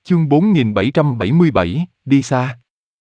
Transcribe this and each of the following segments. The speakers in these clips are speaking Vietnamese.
Chương 4777, đi xa.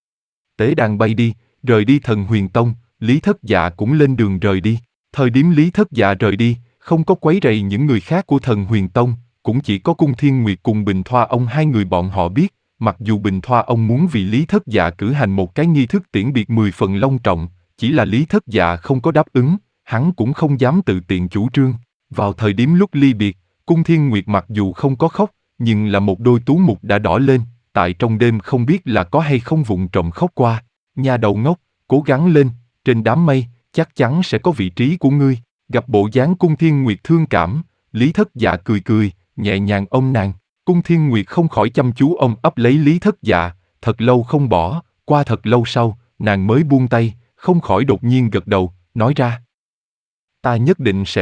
Tế đàn bay đi, rời đi Thần Huyền Tông, Lý Thất Dạ cũng lên đường rời đi. Thời điểm Lý Thất Dạ rời đi, không có quấy rầy những người khác của Thần Huyền Tông, cũng chỉ có Cung Thiên Nguyệt cùng Bình Thoa Ông hai người bọn họ biết, mặc dù Bình Thoa Ông muốn vì Lý Thất Dạ cử hành một cái nghi thức tiễn biệt 10 phần long trọng, chỉ là Lý Thất Dạ không có đáp ứng, hắn cũng không dám tự tiện chủ trương. Vào thời điểm lúc ly biệt, Cung Thiên Nguyệt mặc dù không có khóc, nhưng là một đôi tú mục đã đỏ lên, tại trong đêm không biết là có hay không vụng trộm khóc qua. Nhà đầu ngốc, cố gắng lên, trên đám mây, chắc chắn sẽ có vị trí của ngươi. Gặp bộ dáng Cung Thiên Nguyệt thương cảm, Lý Thất Dạ cười cười, nhẹ nhàng ôm nàng. Cung Thiên Nguyệt không khỏi chăm chú ôm ấp lấy Lý Thất Dạ, thật lâu không bỏ, qua thật lâu sau, nàng mới buông tay, không khỏi đột nhiên gật đầu, nói ra. Ta nhất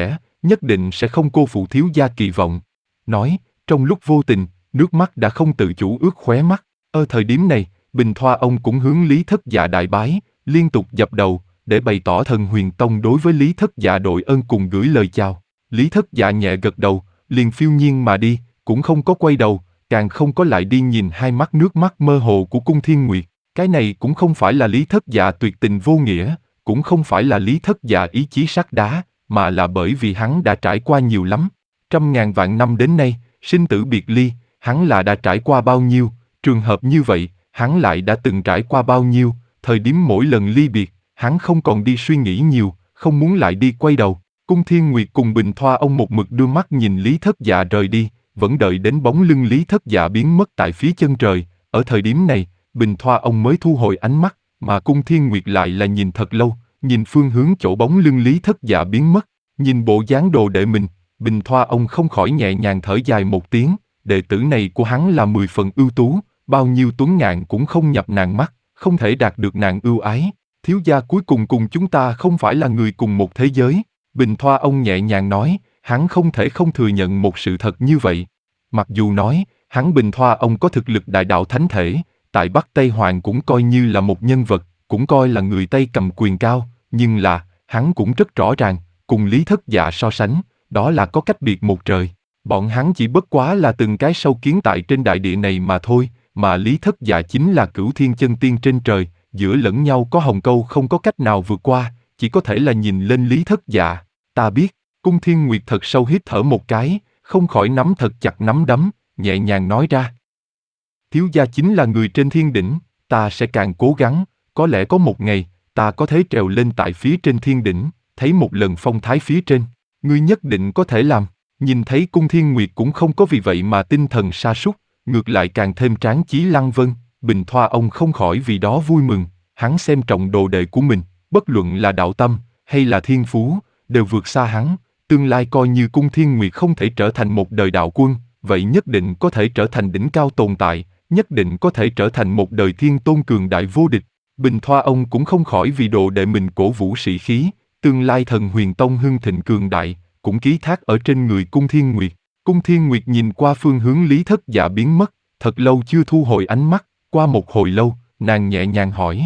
định sẽ không cô phụ thiếu gia kỳ vọng. Nói, trong lúc vô tình, nước mắt đã không tự chủ ướt khóe mắt. Ở thời điểm này, Bình Thoa Ông cũng hướng Lý Thất Dạ đại bái, liên tục dập đầu, để bày tỏ Thần Huyền Tông đối với Lý Thất Dạ đội ơn cùng gửi lời chào. Lý Thất Dạ nhẹ gật đầu, liền phiêu nhiên mà đi, cũng không có quay đầu, càng không có lại đi nhìn hai mắt nước mắt mơ hồ của Cung Thiên Nguyệt. Cái này cũng không phải là Lý Thất Dạ tuyệt tình vô nghĩa, cũng không phải là Lý Thất Dạ ý chí sắt đá, mà là bởi vì hắn đã trải qua nhiều lắm. Trăm ngàn vạn năm đến nay, sinh tử biệt ly, hắn là đã trải qua bao nhiêu, trường hợp như vậy, hắn lại đã từng trải qua bao nhiêu, thời điểm mỗi lần ly biệt, hắn không còn đi suy nghĩ nhiều, không muốn lại đi quay đầu. Cung Thiên Nguyệt cùng Bình Thoa Ông một mực đưa mắt nhìn Lý Thất Dạ rời đi, vẫn đợi đến bóng lưng Lý Thất Dạ biến mất tại phía chân trời. Ở thời điểm này, Bình Thoa Ông mới thu hồi ánh mắt, mà Cung Thiên Nguyệt lại là nhìn thật lâu, nhìn phương hướng chỗ bóng lưng Lý Thất Dạ biến mất, nhìn bộ dáng đồ đệ mình, Bình Thoa Ông không khỏi nhẹ nhàng thở dài một tiếng, đệ tử này của hắn là 10 phần ưu tú, bao nhiêu tuấn ngạn cũng không nhập nàng mắt, không thể đạt được nàng ưu ái. Thiếu gia cuối cùng cùng chúng ta không phải là người cùng một thế giới. Bình Thoa Ông nhẹ nhàng nói, hắn không thể không thừa nhận một sự thật như vậy. Mặc dù nói, hắn Bình Thoa Ông có thực lực đại đạo thánh thể, tại Bắc Tây Hoàng cũng coi như là một nhân vật, cũng coi là người Tây cầm quyền cao, nhưng là, hắn cũng rất rõ ràng, cùng Lý Thất Dạ so sánh, đó là có cách biệt một trời. Bọn hắn chỉ bất quá là từng cái sâu kiến tại trên đại địa này mà thôi, mà Lý Thất Dạ chính là cửu thiên chân tiên trên trời, giữa lẫn nhau có hồng câu không có cách nào vượt qua, chỉ có thể là nhìn lên Lý Thất Dạ. Ta biết. Cung Thiên Nguyệt thật sâu hít thở một cái, không khỏi nắm thật chặt nắm đấm, nhẹ nhàng nói ra. Thiếu gia chính là người trên thiên đỉnh, ta sẽ càng cố gắng, có lẽ có một ngày, ta có thể trèo lên tại phía trên thiên đỉnh, thấy một lần phong thái phía trên, ngươi nhất định có thể làm. Nhìn thấy Cung Thiên Nguyệt cũng không có vì vậy mà tinh thần sa sút, ngược lại càng thêm tráng chí lăng vân, Bình Thoa Ông không khỏi vì đó vui mừng, hắn xem trọng đồ đệ của mình, bất luận là đạo tâm, hay là thiên phú, đều vượt xa hắn, tương lai coi như Cung Thiên Nguyệt không thể trở thành một đời đạo quân, vậy nhất định có thể trở thành đỉnh cao tồn tại, nhất định có thể trở thành một đời thiên tôn cường đại vô địch. Bình Thoa Ông cũng không khỏi vì đồ đệ mình cổ vũ sĩ khí, tương lai Thần Huyền Tông hưng thịnh cường đại, cũng ký thác ở trên người Cung Thiên Nguyệt. Cung Thiên Nguyệt nhìn qua phương hướng Lý Thất Dạ biến mất, thật lâu chưa thu hồi ánh mắt, qua một hồi lâu, nàng nhẹ nhàng hỏi.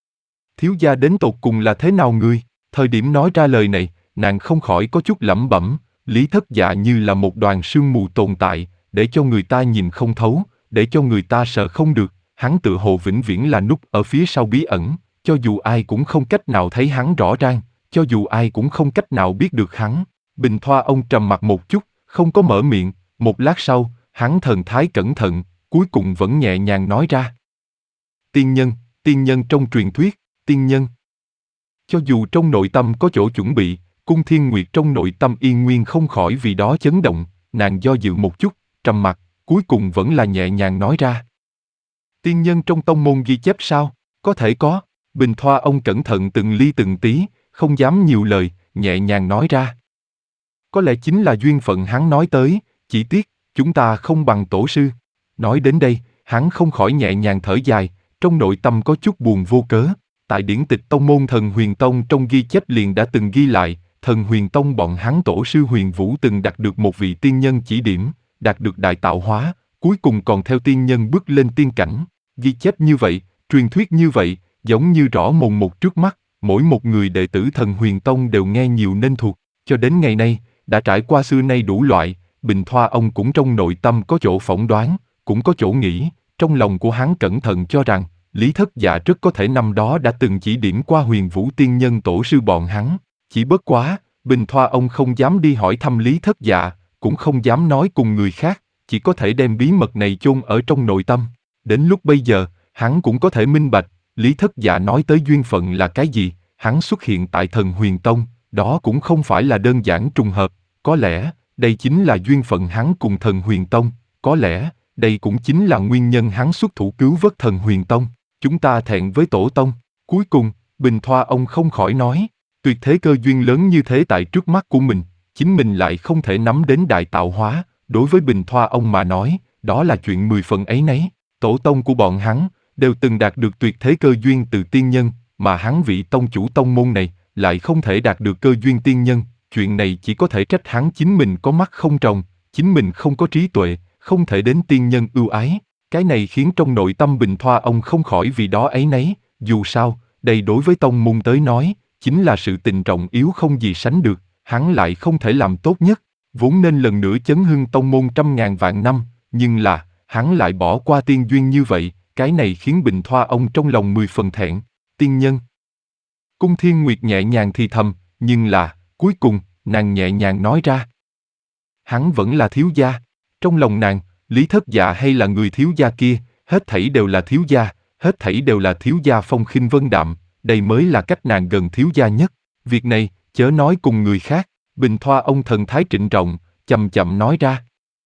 Thiếu gia đến tột cùng là thế nào ngươi? Thời điểm nói ra lời này, nàng không khỏi có chút lẩm bẩm, Lý Thất Dạ như là một đoàn sương mù tồn tại, để cho người ta nhìn không thấu, để cho người ta sợ không được, hắn tự hồ vĩnh viễn là núp ở phía sau bí ẩn, cho dù ai cũng không cách nào thấy hắn rõ ràng, cho dù ai cũng không cách nào biết được hắn. Bình Thoa Ông trầm mặt một chút, không có mở miệng, một lát sau, hắn thần thái cẩn thận, cuối cùng vẫn nhẹ nhàng nói ra. Tiên nhân trong truyền thuyết, tiên nhân. Cho dù trong nội tâm có chỗ chuẩn bị, Cung Thiên Nguyệt trong nội tâm yên nguyên không khỏi vì đó chấn động, nàng do dự một chút, trầm mặc, cuối cùng vẫn là nhẹ nhàng nói ra. Tiên nhân trong tông môn ghi chép sao? Có thể có. Bình Thoa Ông cẩn thận từng ly từng tí, không dám nhiều lời, nhẹ nhàng nói ra. Có lẽ chính là duyên phận hắn nói tới, chỉ tiếc, chúng ta không bằng tổ sư. Nói đến đây, hắn không khỏi nhẹ nhàng thở dài, trong nội tâm có chút buồn vô cớ. Tại điển tịch tông môn Thần Huyền Tông trong ghi chép liền đã từng ghi lại, Thần Huyền Tông bọn hắn tổ sư Huyền Vũ từng đạt được một vị tiên nhân chỉ điểm, đạt được đại tạo hóa, cuối cùng còn theo tiên nhân bước lên tiên cảnh. Ghi chép như vậy, truyền thuyết như vậy, giống như rõ mồn một trước mắt, mỗi một người đệ tử Thần Huyền Tông đều nghe nhiều nên thuộc. Cho đến ngày nay, đã trải qua xưa nay đủ loại, Bình Thoa Ông cũng trong nội tâm có chỗ phỏng đoán, cũng có chỗ nghĩ, trong lòng của hắn cẩn thận cho rằng, Lý Thất Dạ rất có thể năm đó đã từng chỉ điểm qua Huyền Vũ Tiên Nhân tổ sư bọn hắn. Chỉ bất quá, Bình Thoa ông không dám đi hỏi thăm Lý Thất Dạ, cũng không dám nói cùng người khác, chỉ có thể đem bí mật này chôn ở trong nội tâm. Đến lúc bây giờ, hắn cũng có thể minh bạch, Lý Thất Dạ nói tới duyên phận là cái gì, hắn xuất hiện tại Thần Huyền Tông, đó cũng không phải là đơn giản trùng hợp, có lẽ, đây chính là duyên phận hắn cùng Thần Huyền Tông, có lẽ, đây cũng chính là nguyên nhân hắn xuất thủ cứu vớt Thần Huyền Tông. Chúng ta thẹn với tổ tông. Cuối cùng, Bình Thoa ông không khỏi nói, tuyệt thế cơ duyên lớn như thế tại trước mắt của mình, chính mình lại không thể nắm đến đại tạo hóa, đối với Bình Thoa ông mà nói, đó là chuyện 10 phần ấy nấy. Tổ tông của bọn hắn, đều từng đạt được tuyệt thế cơ duyên từ tiên nhân, mà hắn vị tông chủ tông môn này, lại không thể đạt được cơ duyên tiên nhân, chuyện này chỉ có thể trách hắn chính mình có mắt không tròng, chính mình không có trí tuệ, không thể đến tiên nhân ưu ái. Cái này khiến trong nội tâm Bình Thoa ông không khỏi vì đó ấy nấy, dù sao, đây đối với tông môn tới nói, chính là sự tình trọng yếu không gì sánh được, hắn lại không thể làm tốt nhất, vốn nên lần nữa chấn hưng tông môn trăm ngàn vạn năm, nhưng là, hắn lại bỏ qua tiên duyên như vậy, cái này khiến Bình Thoa ông trong lòng 10 phần thẹn. Tiên nhân. Cung Thiên Nguyệt nhẹ nhàng thì thầm, nhưng là, cuối cùng, nàng nhẹ nhàng nói ra. Hắn vẫn là thiếu gia. Trong lòng nàng, Lý Thất Dạ hay là người thiếu gia kia, hết thảy đều là thiếu gia, hết thảy đều là thiếu gia phong khinh vân đạm, đây mới là cách nàng gần thiếu gia nhất. Việc này, chớ nói cùng người khác. Bình Thoa ông thần thái trịnh trọng, chậm chậm nói ra.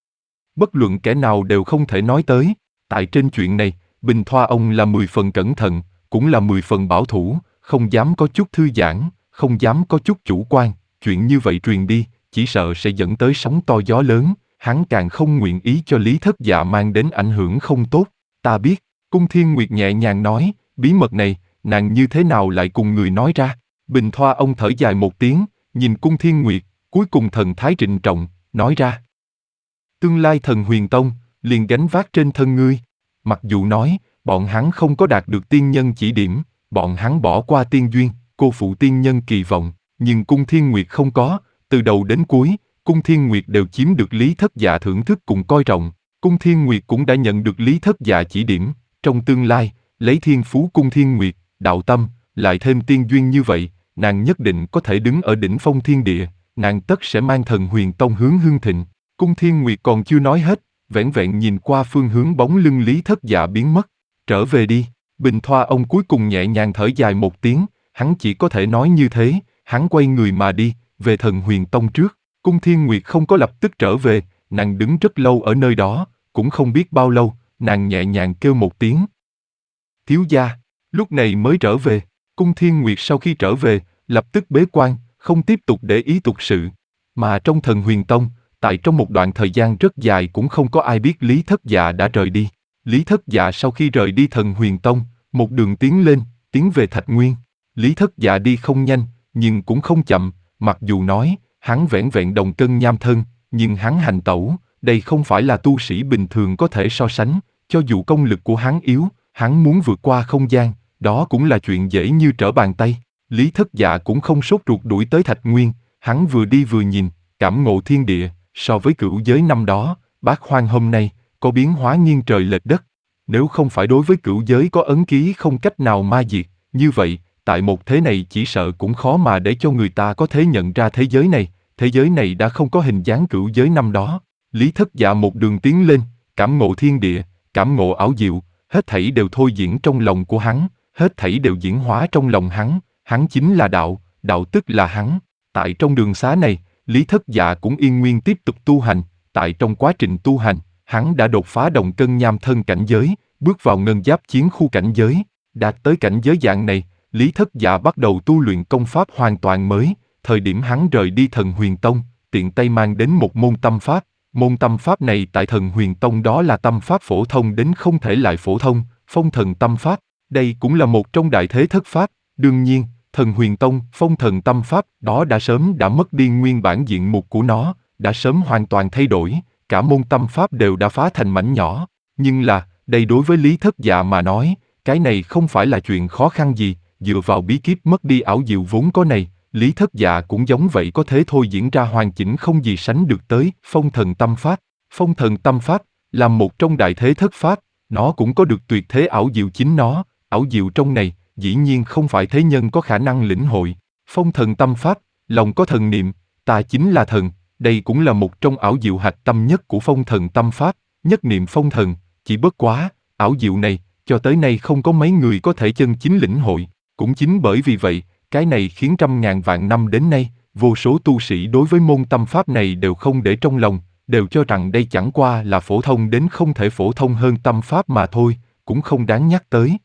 Bất luận kẻ nào đều không thể nói tới. Tại trên chuyện này, Bình Thoa ông là 10 phần cẩn thận, cũng là 10 phần bảo thủ, không dám có chút thư giãn, không dám có chút chủ quan. Chuyện như vậy truyền đi, chỉ sợ sẽ dẫn tới sóng to gió lớn. Hắn càng không nguyện ý cho Lý Thất Dạ mang đến ảnh hưởng không tốt. Ta biết, Cung Thiên Nguyệt nhẹ nhàng nói, bí mật này, nàng như thế nào lại cùng người nói ra. Bình Thoa ông thở dài một tiếng, nhìn Cung Thiên Nguyệt, cuối cùng thần thái trịnh trọng, nói ra. Tương lai Thần Huyền Tông, liền gánh vác trên thân ngươi. Mặc dù nói, bọn hắn không có đạt được tiên nhân chỉ điểm, bọn hắn bỏ qua tiên duyên, cô phụ tiên nhân kỳ vọng, nhưng Cung Thiên Nguyệt không có, từ đầu đến cuối, Cung Thiên Nguyệt đều chiếm được Lý Thất Dạ thưởng thức cùng coi trọng. Cung Thiên Nguyệt cũng đã nhận được Lý Thất Dạ chỉ điểm, trong tương lai, lấy thiên phú Cung Thiên Nguyệt, đạo tâm, lại thêm tiên duyên như vậy, nàng nhất định có thể đứng ở đỉnh phong thiên địa, nàng tất sẽ mang Thần Huyền Tông hướng hưng thịnh. Cung Thiên Nguyệt còn chưa nói hết, vẻn vẹn nhìn qua phương hướng bóng lưng Lý Thất Dạ biến mất. Trở về đi. Bình Thoa ông cuối cùng nhẹ nhàng thở dài một tiếng, hắn chỉ có thể nói như thế, hắn quay người mà đi, về Thần Huyền Tông trước. Cung Thiên Nguyệt không có lập tức trở về, nàng đứng rất lâu ở nơi đó, cũng không biết bao lâu, nàng nhẹ nhàng kêu một tiếng. Thiếu gia, lúc này mới trở về. Cung Thiên Nguyệt sau khi trở về, lập tức bế quan, không tiếp tục để ý tục sự. Mà trong Thần Huyền Tông, tại trong một đoạn thời gian rất dài cũng không có ai biết Lý Thất Dạ đã rời đi. Lý Thất Dạ sau khi rời đi Thần Huyền Tông, một đường tiến lên, tiến về Thạch Nguyên. Lý Thất Dạ đi không nhanh, nhưng cũng không chậm, mặc dù nói, hắn vẻn vẹn đồng cân nham thân, nhưng hắn hành tẩu, đây không phải là tu sĩ bình thường có thể so sánh, cho dù công lực của hắn yếu, hắn muốn vượt qua không gian, đó cũng là chuyện dễ như trở bàn tay. Lý Thất Dạ cũng không sốt ruột đuổi tới Thạch Nguyên, hắn vừa đi vừa nhìn, cảm ngộ thiên địa, so với cửu giới năm đó, Bát Hoang hôm nay, có biến hóa nghiêng trời lệch đất. Nếu không phải đối với cửu giới có ấn ký không cách nào ma diệt, như vậy, tại một thế này chỉ sợ cũng khó mà để cho người ta có thể nhận ra thế giới này đã không có hình dáng cửu giới năm đó. Lý Thất Dạ một đường tiến lên, cảm ngộ thiên địa, cảm ngộ ảo diệu, hết thảy đều thôi diễn trong lòng của hắn, hết thảy đều diễn hóa trong lòng hắn chính là đạo, đạo tức là hắn. Tại trong đường xá này, Lý Thất Dạ cũng yên nguyên tiếp tục tu hành, tại trong quá trình tu hành, hắn đã đột phá đồng cân nham thân cảnh giới, bước vào ngân giáp chiến khu cảnh giới, đạt tới cảnh giới dạng này, Lý Thất Dạ bắt đầu tu luyện công pháp hoàn toàn mới, thời điểm hắn rời đi Thần Huyền Tông, tiện tay mang đến một môn tâm pháp, môn tâm pháp này tại Thần Huyền Tông đó là tâm pháp phổ thông đến không thể lại phổ thông, Phong Thần Tâm Pháp, đây cũng là một trong đại thế thất pháp, đương nhiên, Thần Huyền Tông, Phong Thần Tâm Pháp đó đã mất đi nguyên bản diện mục của nó, đã sớm hoàn toàn thay đổi, cả môn tâm pháp đều đã phá thành mảnh nhỏ, nhưng là, đây đối với Lý Thất Dạ mà nói, cái này không phải là chuyện khó khăn gì, dựa vào bí kíp mất đi ảo diệu vốn có này, Lý Thất Dạ cũng giống vậy có thể thôi diễn ra hoàn chỉnh không gì sánh được tới Phong Thần Tâm Pháp. Phong Thần Tâm Pháp Làm một trong đại thế thất pháp, nó cũng có được tuyệt thế ảo diệu chính nó, ảo diệu trong này, dĩ nhiên không phải thế nhân có khả năng lĩnh hội. Phong thần tâm pháp, lòng có thần niệm, ta chính là thần, đây cũng là một trong ảo diệu hạch tâm nhất của phong thần tâm pháp, nhất niệm phong thần, chỉ bất quá, ảo diệu này, cho tới nay không có mấy người có thể chân chính lĩnh hội. Cũng chính bởi vì vậy, cái này khiến trăm ngàn vạn năm đến nay, vô số tu sĩ đối với môn tâm pháp này đều không để trong lòng, đều cho rằng đây chẳng qua là phổ thông đến không thể phổ thông hơn tâm pháp mà thôi, cũng không đáng nhắc tới.